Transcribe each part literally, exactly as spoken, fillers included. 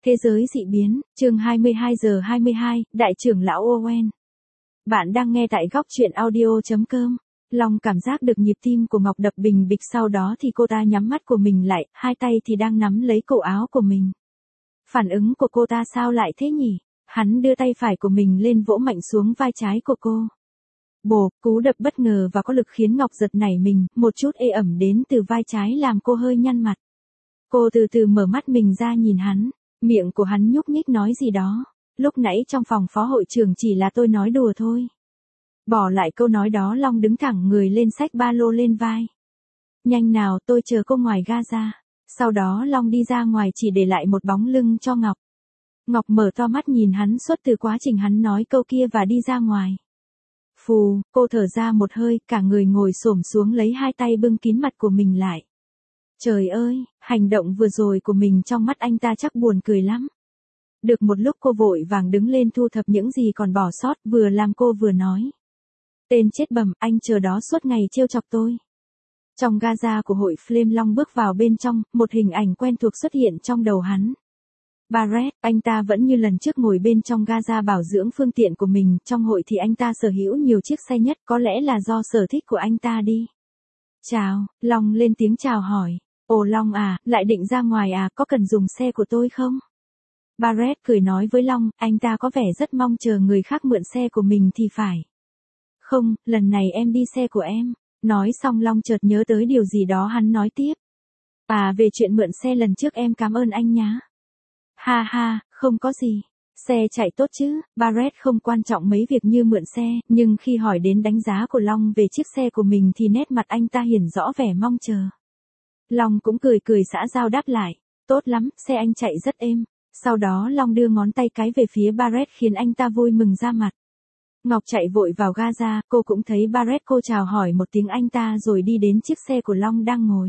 Thế giới dị biến, chương hai mươi hai giờ hai mươi hai, Đại trưởng lão Owen. Bạn đang nghe tại góc truyện audio chấm com. Long cảm giác được nhịp tim của Ngọc đập bình bịch, sau đó thì cô ta nhắm mắt của mình lại, hai tay thì đang nắm lấy cổ áo của mình. Phản ứng của cô ta sao lại thế nhỉ? Hắn đưa tay phải của mình lên vỗ mạnh xuống vai trái của cô. Bồ, cú đập bất ngờ và có lực khiến Ngọc giật nảy mình, một chút ê ẩm đến từ vai trái làm cô hơi nhăn mặt. Cô từ từ mở mắt mình ra nhìn hắn. Miệng của hắn nhúc nhích nói gì đó. Lúc nãy trong phòng phó hội trưởng chỉ là tôi nói đùa thôi. Bỏ lại câu nói đó, Long đứng thẳng người lên xách ba lô lên vai. Nhanh nào, tôi chờ cô ngoài Gaza. Sau đó Long đi ra ngoài chỉ để lại một bóng lưng cho Ngọc. Ngọc mở to mắt nhìn hắn suốt từ quá trình hắn nói câu kia và đi ra ngoài. Phù, cô thở ra một hơi, cả người ngồi xổm xuống lấy hai tay bưng kín mặt của mình lại. Trời ơi, hành động vừa rồi của mình trong mắt anh ta chắc buồn cười lắm. Được một lúc cô vội vàng đứng lên thu thập những gì còn bỏ sót, vừa làm cô vừa nói. Tên chết bầm, anh chờ đó suốt ngày trêu chọc tôi. Trong Gaza của hội Flame, Long bước vào bên trong, một hình ảnh quen thuộc xuất hiện trong đầu hắn. Barrett, anh ta vẫn như lần trước ngồi bên trong Gaza bảo dưỡng phương tiện của mình, trong hội thì anh ta sở hữu nhiều chiếc xe nhất, có lẽ là do sở thích của anh ta đi. Chào, Long lên tiếng chào hỏi. Ồ Long à, lại định ra ngoài à, có cần dùng xe của tôi không? Barrett cười nói với Long, anh ta có vẻ rất mong chờ người khác mượn xe của mình thì phải. Không, lần này em đi xe của em. Nói xong Long chợt nhớ tới điều gì đó, hắn nói tiếp. À, về chuyện mượn xe lần trước em cảm ơn anh nhá. Ha ha, không có gì. Xe chạy tốt chứ, Barrett không quan trọng mấy việc như mượn xe, nhưng khi hỏi đến đánh giá của Long về chiếc xe của mình thì nét mặt anh ta hiển rõ vẻ mong chờ. Long cũng cười cười xã giao đáp lại, tốt lắm, xe anh chạy rất êm. Sau đó Long đưa ngón tay cái về phía Barrett khiến anh ta vui mừng ra mặt. Ngọc chạy vội vào Gaza, cô cũng thấy Barrett, cô chào hỏi một tiếng anh ta rồi đi đến chiếc xe của Long đang ngồi.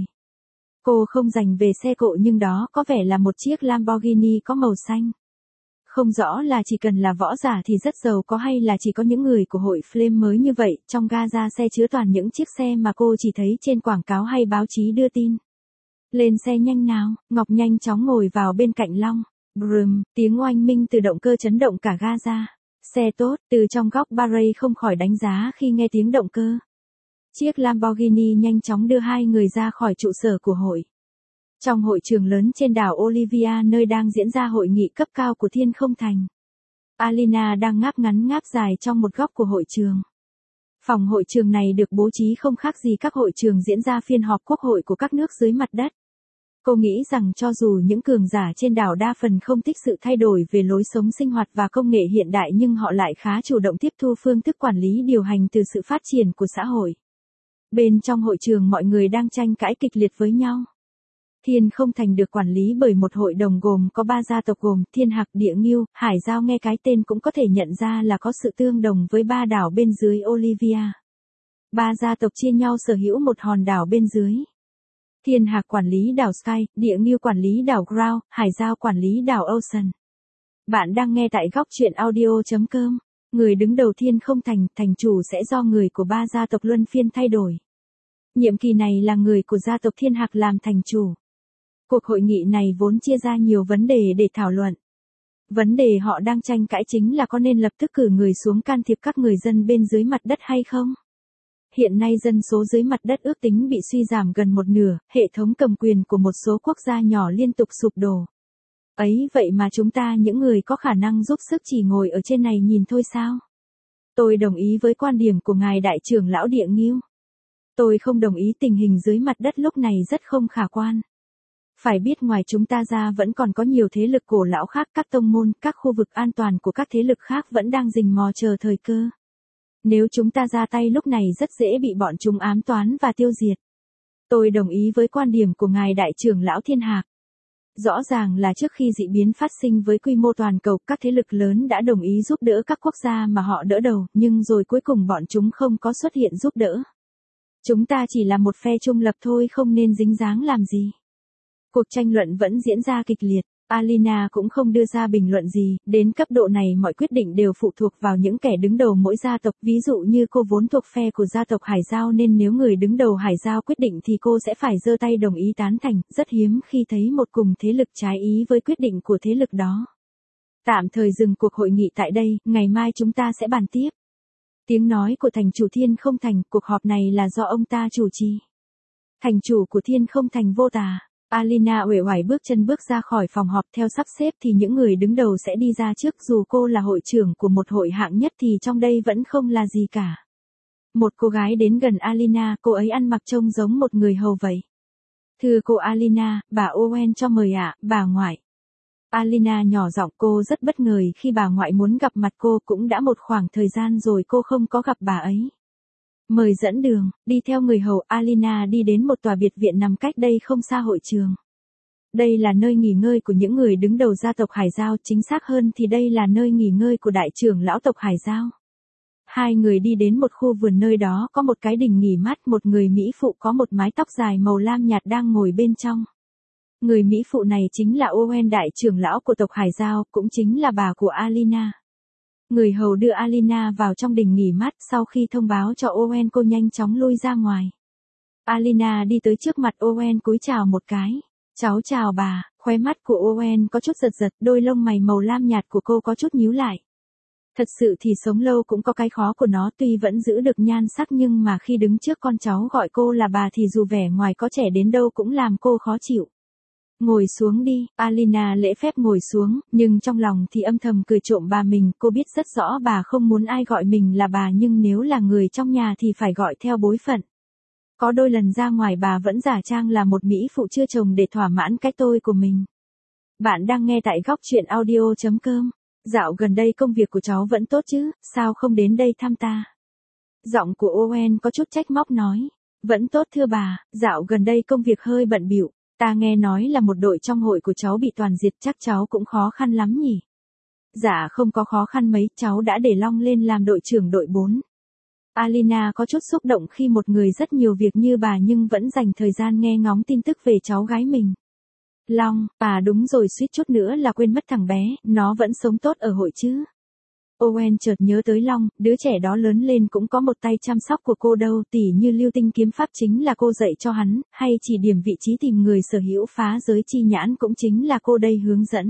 Cô không dành về xe cộ nhưng đó có vẻ là một chiếc Lamborghini có màu xanh. Không rõ là chỉ cần là võ giả thì rất giàu có hay là chỉ có những người của hội Flame mới như vậy. Trong Gaza xe chứa toàn những chiếc xe mà cô chỉ thấy trên quảng cáo hay báo chí đưa tin. Lên xe nhanh nào, Ngọc nhanh chóng ngồi vào bên cạnh Long. Brum, tiếng oanh minh từ động cơ chấn động cả Gaza. Xe tốt, từ trong góc Barrett không khỏi đánh giá khi nghe tiếng động cơ. Chiếc Lamborghini nhanh chóng đưa hai người ra khỏi trụ sở của hội. Trong hội trường lớn trên đảo Olivia, nơi đang diễn ra hội nghị cấp cao của Thiên Không Thành. Alina đang ngáp ngắn ngáp dài trong một góc của hội trường. Phòng hội trường này được bố trí không khác gì các hội trường diễn ra phiên họp quốc hội của các nước dưới mặt đất. Cô nghĩ rằng cho dù những cường giả trên đảo đa phần không thích sự thay đổi về lối sống sinh hoạt và công nghệ hiện đại, nhưng họ lại khá chủ động tiếp thu phương thức quản lý điều hành từ sự phát triển của xã hội. Bên trong hội trường mọi người đang tranh cãi kịch liệt với nhau. Thiên Không Thành được quản lý bởi một hội đồng gồm có ba gia tộc gồm Thiên Hạc, Địa Ngưu, Hải Giao, nghe cái tên cũng có thể nhận ra là có sự tương đồng với ba đảo bên dưới Olivia. Ba gia tộc chia nhau sở hữu một hòn đảo bên dưới. Thiên Hạc quản lý đảo Sky, Địa Ngưu quản lý đảo Ground, Hải Giao quản lý đảo Ocean. Bạn đang nghe tại góc truyện audio chấm com. Người đứng đầu Thiên Không Thành, thành chủ sẽ do người của ba gia tộc luân phiên thay đổi. Nhiệm kỳ này là người của gia tộc Thiên Hạc làm thành chủ. Cuộc hội nghị này vốn chia ra nhiều vấn đề để thảo luận. Vấn đề họ đang tranh cãi chính là có nên lập tức cử người xuống can thiệp các người dân bên dưới mặt đất hay không? Hiện nay dân số dưới mặt đất ước tính bị suy giảm gần một nửa, hệ thống cầm quyền của một số quốc gia nhỏ liên tục sụp đổ. Ấy vậy mà chúng ta những người có khả năng giúp sức chỉ ngồi ở trên này nhìn thôi sao? Tôi đồng ý với quan điểm của ngài đại trưởng lão Địa Ngưu. Tôi không đồng ý, tình hình dưới mặt đất lúc này rất không khả quan. Phải biết ngoài chúng ta ra vẫn còn có nhiều thế lực cổ lão khác, các tông môn, các khu vực an toàn của các thế lực khác vẫn đang rình mò chờ thời cơ. Nếu chúng ta ra tay lúc này rất dễ bị bọn chúng ám toán và tiêu diệt. Tôi đồng ý với quan điểm của ngài đại trưởng lão Thiên Hạc. Rõ ràng là trước khi dị biến phát sinh với quy mô toàn cầu, các thế lực lớn đã đồng ý giúp đỡ các quốc gia mà họ đỡ đầu, nhưng rồi cuối cùng bọn chúng không có xuất hiện giúp đỡ. Chúng ta chỉ là một phe trung lập thôi, không nên dính dáng làm gì. Cuộc tranh luận vẫn diễn ra kịch liệt. Alina cũng không đưa ra bình luận gì, đến cấp độ này mọi quyết định đều phụ thuộc vào những kẻ đứng đầu mỗi gia tộc, ví dụ như cô vốn thuộc phe của gia tộc Hải Giao nên nếu người đứng đầu Hải Giao quyết định thì cô sẽ phải giơ tay đồng ý tán thành, rất hiếm khi thấy một cùng thế lực trái ý với quyết định của thế lực đó. Tạm thời dừng cuộc hội nghị tại đây, ngày mai chúng ta sẽ bàn tiếp. Tiếng nói của thành chủ Thiên Không Thành, cuộc họp này là do ông ta chủ trì. Thành chủ của Thiên Không Thành Vô Tà. Alina uể oải bước chân bước ra khỏi phòng họp theo sắp xếp thì những người đứng đầu sẽ đi ra trước, dù cô là hội trưởng của một hội hạng nhất thì trong đây vẫn không là gì cả. Một cô gái đến gần Alina, cô ấy ăn mặc trông giống một người hầu vậy. Thưa cô Alina, bà Owen cho mời ạ, bà ngoại. Alina nhỏ giọng, cô rất bất ngờ khi bà ngoại muốn gặp mặt cô, cũng đã một khoảng thời gian rồi cô không có gặp bà ấy. Mời dẫn đường, đi theo người hầu, Alina đi đến một tòa biệt viện nằm cách đây không xa hội trường. Đây là nơi nghỉ ngơi của những người đứng đầu gia tộc Hải Giao, chính xác hơn thì đây là nơi nghỉ ngơi của đại trưởng lão tộc Hải Giao. Hai người đi đến một khu vườn, nơi đó có một cái đình nghỉ mát, một người mỹ phụ có một mái tóc dài màu lam nhạt đang ngồi bên trong. Người mỹ phụ này chính là Owen, đại trưởng lão của tộc Hải Giao, cũng chính là bà của Alina. Người hầu đưa Alina vào trong đình nghỉ mát, sau khi thông báo cho Owen cô nhanh chóng lui ra ngoài. Alina đi tới trước mặt Owen cúi chào một cái. Cháu chào bà, khóe mắt của Owen có chút giật giật, đôi lông mày màu lam nhạt của cô có chút nhíu lại. Thật sự thì sống lâu cũng có cái khó của nó, tuy vẫn giữ được nhan sắc nhưng mà khi đứng trước con cháu gọi cô là bà thì dù vẻ ngoài có trẻ đến đâu cũng làm cô khó chịu. Ngồi xuống đi, Alina lễ phép ngồi xuống, nhưng trong lòng thì âm thầm cười trộm bà mình, cô biết rất rõ bà không muốn ai gọi mình là bà nhưng nếu là người trong nhà thì phải gọi theo bối phận. Có đôi lần ra ngoài bà vẫn giả trang là một mỹ phụ chưa chồng để thỏa mãn cái tôi của mình. Bạn đang nghe tại góc truyện audio chấm com. Dạo gần đây công việc của cháu vẫn tốt chứ, sao không đến đây thăm ta? Giọng của Owen có chút trách móc nói. Vẫn tốt thưa bà, dạo gần đây công việc hơi bận bịu. Ta nghe nói là một đội trong hội của cháu bị toàn diệt, chắc cháu cũng khó khăn lắm nhỉ? Dạ không có khó khăn mấy, cháu đã để Long lên làm đội trưởng đội bốn. Alina có chút xúc động khi một người rất nhiều việc như bà nhưng vẫn dành thời gian nghe ngóng tin tức về cháu gái mình. Long, bà đúng rồi, suýt chút nữa là quên mất thằng bé, nó vẫn sống tốt ở hội chứ? Owen chợt nhớ tới Long, đứa trẻ đó lớn lên cũng có một tay chăm sóc của cô đâu, tỉ như lưu tinh kiếm pháp chính là cô dạy cho hắn, hay chỉ điểm vị trí tìm người sở hữu phá giới chi nhãn cũng chính là cô đây hướng dẫn.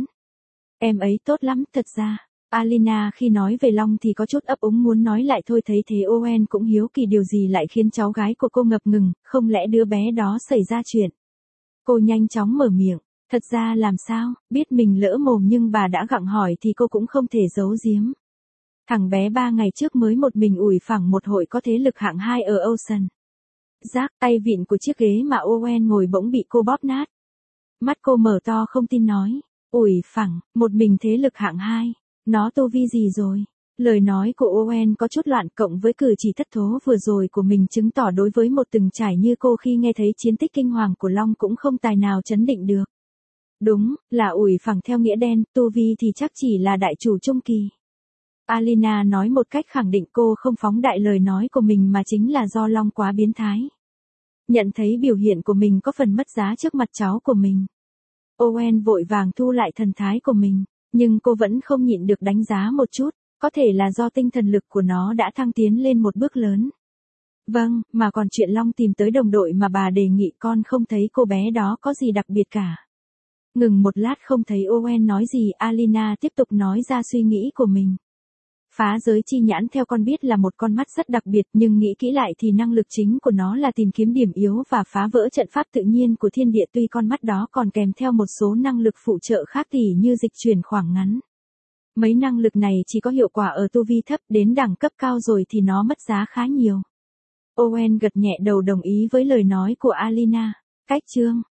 Em ấy tốt lắm, thật ra. Alina khi nói về Long thì có chút ấp úng muốn nói lại thôi, thấy thế Owen cũng hiếu kỳ điều gì lại khiến cháu gái của cô ngập ngừng, không lẽ đứa bé đó xảy ra chuyện. Cô nhanh chóng mở miệng, thật ra làm sao, biết mình lỡ mồm nhưng bà đã gặng hỏi thì cô cũng không thể giấu giếm. Thằng bé ba ngày trước mới một mình ủi phẳng một hội có thế lực hạng hai ở Ocean. Rác, tay vịn của chiếc ghế mà Owen ngồi bỗng bị cô bóp nát. Mắt cô mở to không tin nói, ủi phẳng, một mình thế lực hạng hai, nó tu vi gì rồi? Lời nói của Owen có chút loạn cộng với cử chỉ thất thố vừa rồi của mình chứng tỏ đối với một từng trải như cô khi nghe thấy chiến tích kinh hoàng của Long cũng không tài nào chấn định được. Đúng, là ủi phẳng theo nghĩa đen, tu vi thì chắc chỉ là đại chủ trung kỳ. Alina nói một cách khẳng định, cô không phóng đại lời nói của mình mà chính là do Long quá biến thái. Nhận thấy biểu hiện của mình có phần mất giá trước mặt cháu của mình. Owen vội vàng thu lại thần thái của mình, nhưng cô vẫn không nhịn được đánh giá một chút, có thể là do tinh thần lực của nó đã thăng tiến lên một bước lớn. Vâng, mà còn chuyện Long tìm tới đồng đội mà bà đề nghị, con không thấy cô bé đó có gì đặc biệt cả. Ngừng một lát không thấy Owen nói gì, Alina tiếp tục nói ra suy nghĩ của mình. Phá giới chi nhãn theo con biết là một con mắt rất đặc biệt, nhưng nghĩ kỹ lại thì năng lực chính của nó là tìm kiếm điểm yếu và phá vỡ trận pháp tự nhiên của thiên địa, tuy con mắt đó còn kèm theo một số năng lực phụ trợ khác tỉ như dịch chuyển khoảng ngắn. Mấy năng lực này chỉ có hiệu quả ở tu vi thấp, đến đẳng cấp cao rồi thì nó mất giá khá nhiều. Owen gật nhẹ đầu đồng ý với lời nói của Alina. Cách chương